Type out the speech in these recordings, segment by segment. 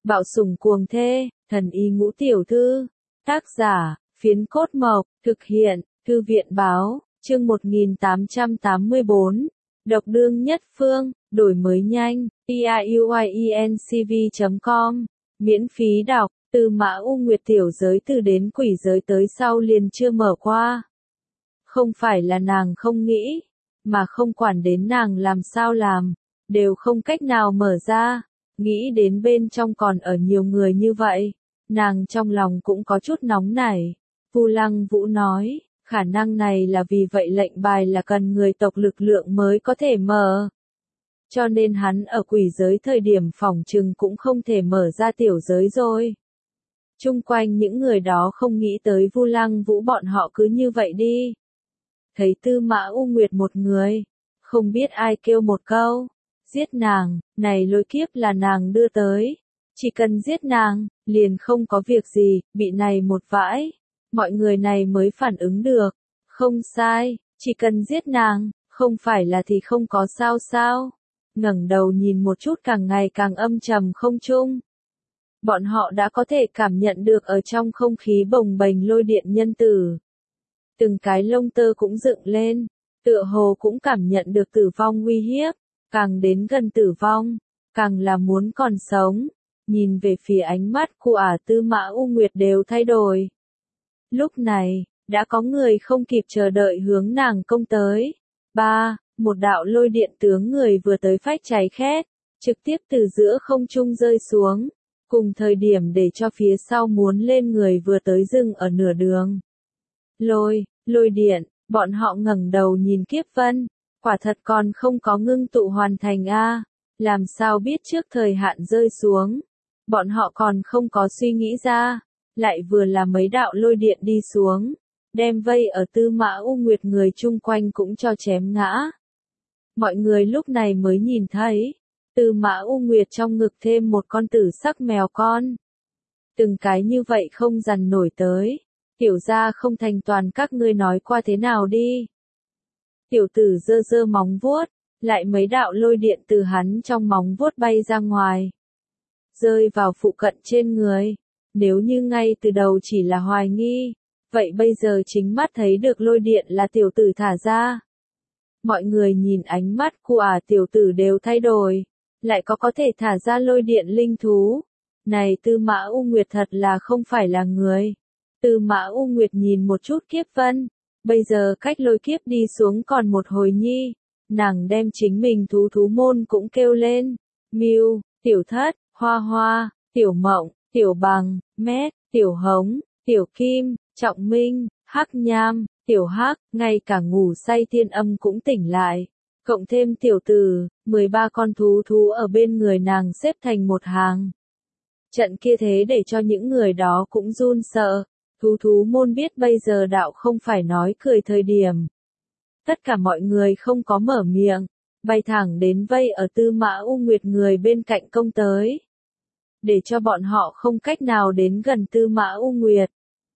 Bạo sủng cuồng thê, thần y ngũ tiểu thư. Tác giả, Phiến Cốt Mộc, thực hiện, Thư viện Báo, chương 1884. Độc đương nhất phương, đổi mới nhanh, iuiencv.com, miễn phí đọc, Tư Mã U Nguyệt tiểu giới từ đến quỷ giới tới sau liền chưa mở qua. Không phải là nàng không nghĩ, mà không quản đến nàng làm sao làm, đều không cách nào mở ra. Nghĩ đến bên trong còn ở nhiều người như vậy, nàng trong lòng cũng có chút nóng nảy. Vu Lăng Vũ nói, khả năng này là vì vậy lệnh bài là cần người tộc lực lượng mới có thể mở. Cho nên hắn ở quỷ giới thời điểm phỏng chừng cũng không thể mở ra tiểu giới rồi. Chung quanh những người đó không nghĩ tới Vu Lăng Vũ bọn họ cứ như vậy đi. Thấy Tư Mã U Nguyệt một người, không biết ai kêu một câu, giết nàng, này lôi kiếp là nàng đưa tới. Chỉ cần giết nàng, liền không có việc gì, bị này một vãi. Mọi người này mới phản ứng được. Không sai, chỉ cần giết nàng, không phải là thì không có sao sao. Ngẩng đầu nhìn một chút càng ngày càng âm trầm không trung. Bọn họ đã có thể cảm nhận được ở trong không khí bồng bềnh lôi điện nhân tử. Từng cái lông tơ cũng dựng lên, tựa hồ cũng cảm nhận được tử vong nguy hiếp. Càng đến gần tử vong, càng là muốn còn sống. Nhìn về phía ánh mắt của Tư Mã U Nguyệt đều thay đổi. Lúc này, đã có người không kịp chờ đợi hướng nàng công tới. Một đạo lôi điện tướng người vừa tới phách cháy khét, trực tiếp từ giữa không trung rơi xuống, cùng thời điểm để cho phía sau muốn lên người vừa tới dừng ở nửa đường. Lôi điện, bọn họ ngẩng đầu nhìn Kiếp Vân, quả thật còn không có ngưng tụ hoàn thành a, làm sao biết trước thời hạn rơi xuống. Bọn họ còn không có suy nghĩ ra, lại vừa là mấy đạo lôi điện đi xuống, đem vây ở Tư Mã U Nguyệt người chung quanh cũng cho chém ngã. Mọi người lúc này mới nhìn thấy, Tư Mã U Nguyệt trong ngực thêm một con tử sắc mèo con. Từng cái như vậy không dằn nổi tới, tiểu gia không thành toàn các ngươi nói qua thế nào đi. Tiểu tử giơ giơ móng vuốt, lại mấy đạo lôi điện từ hắn trong móng vuốt bay ra ngoài, rơi vào phụ cận trên người. Nếu như ngay từ đầu chỉ là hoài nghi, vậy bây giờ chính mắt thấy được lôi điện là tiểu tử thả ra. Mọi người nhìn ánh mắt của tiểu tử đều thay đổi, lại có thể thả ra lôi điện linh thú. Này Tư Mã U Nguyệt thật là không phải là người. Tư Mã U Nguyệt nhìn một chút Kiếp Vân, bây giờ cách lôi kiếp đi xuống còn một hồi nhi, nàng đem chính mình thú môn cũng kêu lên. Miu, Tiểu Thất, Hoa Hoa, Tiểu Mộng, Tiểu Bằng, Mét, Tiểu Hống, Tiểu Kim, Trọng Minh, Hắc Nham, Tiểu Hắc, ngay cả ngủ say Thiên Âm cũng tỉnh lại. Cộng thêm tiểu tử, 13 con thú ở bên người nàng xếp thành một hàng. Trận kia thế để cho những người đó cũng run sợ. Thú môn biết bây giờ đạo không phải nói cười thời điểm. Tất cả mọi người không có mở miệng, bay thẳng đến vây ở Tư Mã U Nguyệt người bên cạnh công tới. Để cho bọn họ không cách nào đến gần Tư Mã U Nguyệt.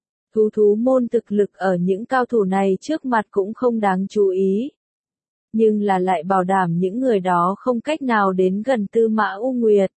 Thú môn thực lực ở những cao thủ này trước mặt cũng không đáng chú ý. Nhưng là lại bảo đảm những người đó không cách nào đến gần Tư Mã U Nguyệt.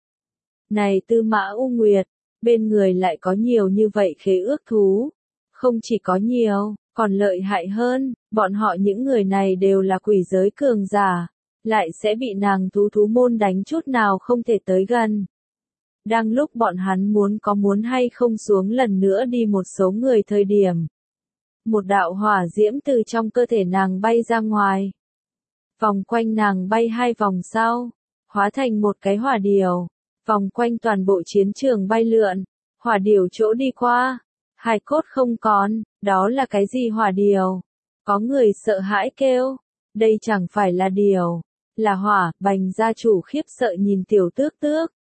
Này Tư Mã U Nguyệt, bên người lại có nhiều như vậy khế ước thú. Không chỉ có nhiều, còn lợi hại hơn, bọn họ những người này đều là quỷ giới cường giả, lại sẽ bị nàng thú môn đánh chút nào không thể tới gần. Đang lúc bọn hắn muốn hay không xuống lần nữa đi một số người thời điểm. Một đạo hỏa diễm từ trong cơ thể nàng bay ra ngoài. Vòng quanh nàng bay 2 vòng sau, hóa thành một cái hỏa điểu, vòng quanh toàn bộ chiến trường bay lượn, hỏa điểu chỗ đi qua, hài cốt không còn, đó là cái gì hỏa điểu? Có người sợ hãi kêu, đây chẳng phải là điểu, là hỏa. Bành gia chủ khiếp sợ nhìn Tiểu Tước Tước.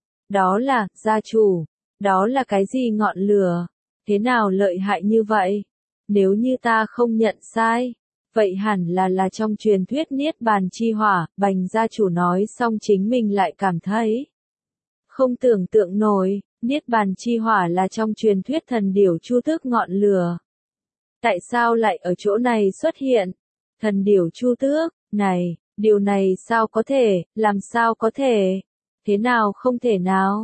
Đó là, gia chủ, đó là cái gì ngọn lửa? Thế nào lợi hại như vậy? Nếu như ta không nhận sai, vậy hẳn là trong truyền thuyết Niết Bàn chi hỏa. Bành gia chủ nói xong chính mình lại cảm thấy không tưởng tượng nổi, Niết Bàn chi hỏa là trong truyền thuyết thần điểu Chu Tước ngọn lửa. Tại sao lại ở chỗ này xuất hiện? Thần điểu Chu Tước, này, điều này sao có thể, làm sao có thể? Thế nào không thể nào?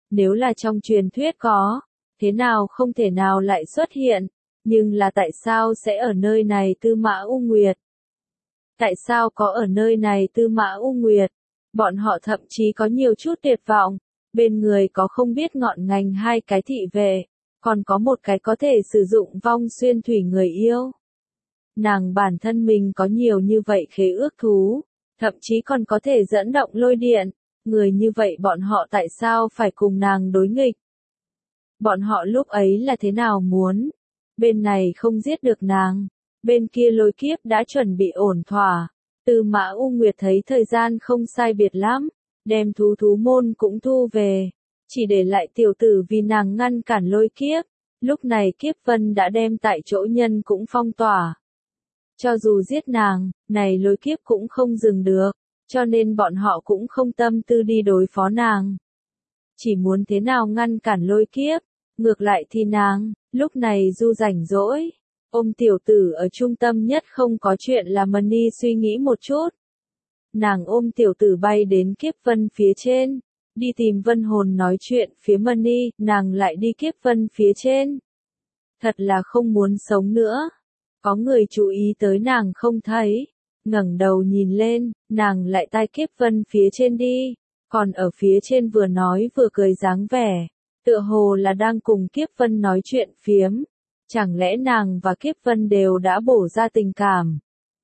Nếu là trong truyền thuyết có, thế nào không thể nào lại xuất hiện, nhưng là tại sao sẽ ở nơi này Tư Mã U Nguyệt? Tại sao có ở nơi này Tư Mã U Nguyệt? Bọn họ thậm chí có nhiều chút tuyệt vọng, bên người có không biết ngọn ngành hai cái thị vệ, còn có một cái có thể sử dụng vong xuyên thủy người yêu. Nàng bản thân mình có nhiều như vậy khế ước thú, thậm chí còn có thể dẫn động lôi điện, người như vậy bọn họ tại sao phải cùng nàng đối nghịch? Bọn họ lúc ấy là thế nào muốn? Bên này không giết được nàng, bên kia lôi kiếp đã chuẩn bị ổn thỏa. Tư Mã U Nguyệt thấy thời gian không sai biệt lắm, đem thú môn cũng thu về, chỉ để lại tiểu tử vì nàng ngăn cản lôi kiếp. Lúc này kiếp vân đã đem tại chỗ nhân cũng phong tỏa. Cho dù giết nàng, này lôi kiếp cũng không dừng được, cho nên bọn họ cũng không tâm tư đi đối phó nàng. Chỉ muốn thế nào ngăn cản lôi kiếp, ngược lại thì nàng, lúc này du rảnh rỗi, ôm tiểu tử ở trung tâm nhất không có chuyện là Mani suy nghĩ một chút. Nàng ôm tiểu tử bay đến kiếp vân phía trên, đi tìm vân hồn nói chuyện phía Mani, nàng lại đi kiếp vân phía trên. Thật là không muốn sống nữa. Có người chú ý tới nàng không thấy, ngẩng đầu nhìn lên, nàng lại tai kiếp vân phía trên đi, còn ở phía trên vừa nói vừa cười dáng vẻ, tựa hồ là đang cùng kiếp vân nói chuyện phiếm. Chẳng lẽ nàng và kiếp vân đều đã bổ ra tình cảm?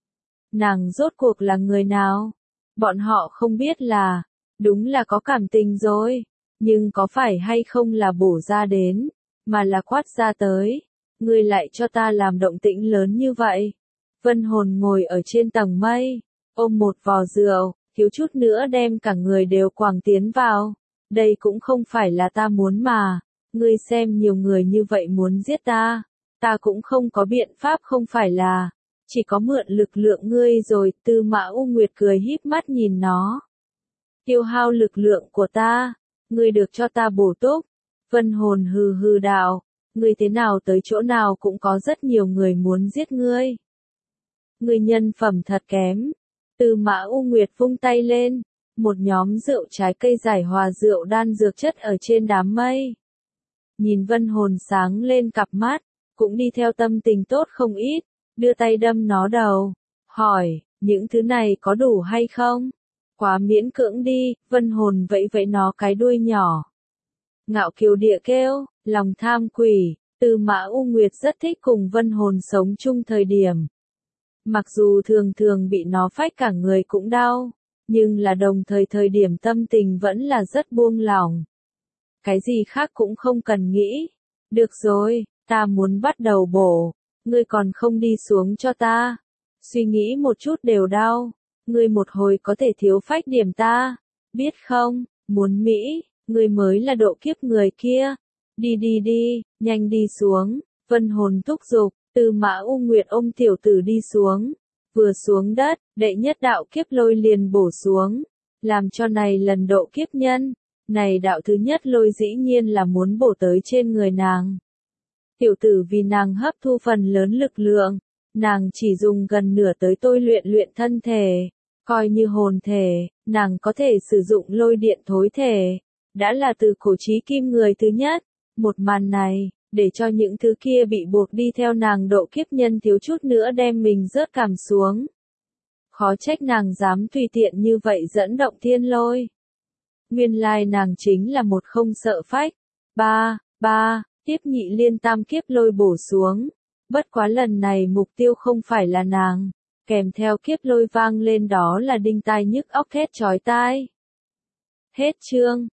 Nàng rốt cuộc là người nào? Bọn họ không biết là, đúng là có cảm tình rồi, nhưng có phải hay không là bổ ra đến, mà là quát ra tới. Ngươi lại cho ta làm động tĩnh lớn như vậy. Vân hồn ngồi ở trên tầng mây, ôm một vò rượu, thiếu chút nữa đem cả người đều quàng tiến vào. Đây cũng không phải là ta muốn mà. Ngươi xem nhiều người như vậy muốn giết ta. Ta cũng không có biện pháp không phải là. Chỉ có mượn lực lượng ngươi rồi. Tư Mã U Nguyệt cười híp mắt nhìn nó. Tiêu hao lực lượng của ta. Ngươi được cho ta bổ túc. Vân hồn hừ hừ đạo. Ngươi thế nào tới chỗ nào cũng có rất nhiều người muốn giết ngươi. Ngươi nhân phẩm thật kém. Tư Mã U Nguyệt vung tay lên, một nhóm rượu trái cây giải hòa rượu đan dược chất ở trên đám mây. Nhìn vân hồn sáng lên cặp mắt, cũng đi theo tâm tình tốt không ít, đưa tay đâm nó đầu, hỏi, những thứ này có đủ hay không? Quá miễn cưỡng đi, vân hồn vẫy vẫy nó cái đuôi nhỏ. Ngạo kiều địa kêu, lòng tham quỷ, Tư Mã U Nguyệt rất thích cùng vân hồn sống chung thời điểm. Mặc dù thường thường bị nó phách cả người cũng đau, nhưng là đồng thời thời điểm tâm tình vẫn là rất buông lỏng. Cái gì khác cũng không cần nghĩ. Được rồi, ta muốn bắt đầu bổ, ngươi còn không đi xuống cho ta. Suy nghĩ một chút đều đau, ngươi một hồi có thể thiếu phách điểm ta, biết không, muốn Mỹ. Ngươi mới là độ kiếp người kia. Đi đi đi, nhanh đi xuống. Vân hồn thúc giục, Tư Mã U Nguyệt ôm tiểu tử đi xuống. Vừa xuống đất, đệ nhất đạo kiếp lôi liền bổ xuống. Làm cho này lần độ kiếp nhân. Này đạo thứ nhất lôi dĩ nhiên là muốn bổ tới trên người nàng. Tiểu tử vì nàng hấp thu phần lớn lực lượng. Nàng chỉ dùng gần nửa tới tôi luyện thân thể. Coi như hồn thể, nàng có thể sử dụng lôi điện thối thể. Đã là từ cổ chí kim người thứ nhất. Một màn này, để cho những thứ kia bị buộc đi theo nàng độ kiếp nhân thiếu chút nữa đem mình rớt cảm xuống. Khó trách nàng dám tùy tiện như vậy dẫn động thiên lôi. Nguyên lai nàng chính là một không sợ phách. Tiếp nhị liên tam kiếp lôi bổ xuống. Bất quá lần này mục tiêu không phải là nàng. Kèm theo kiếp lôi vang lên đó là đinh tai nhức óc thét chói tai. Hết chương.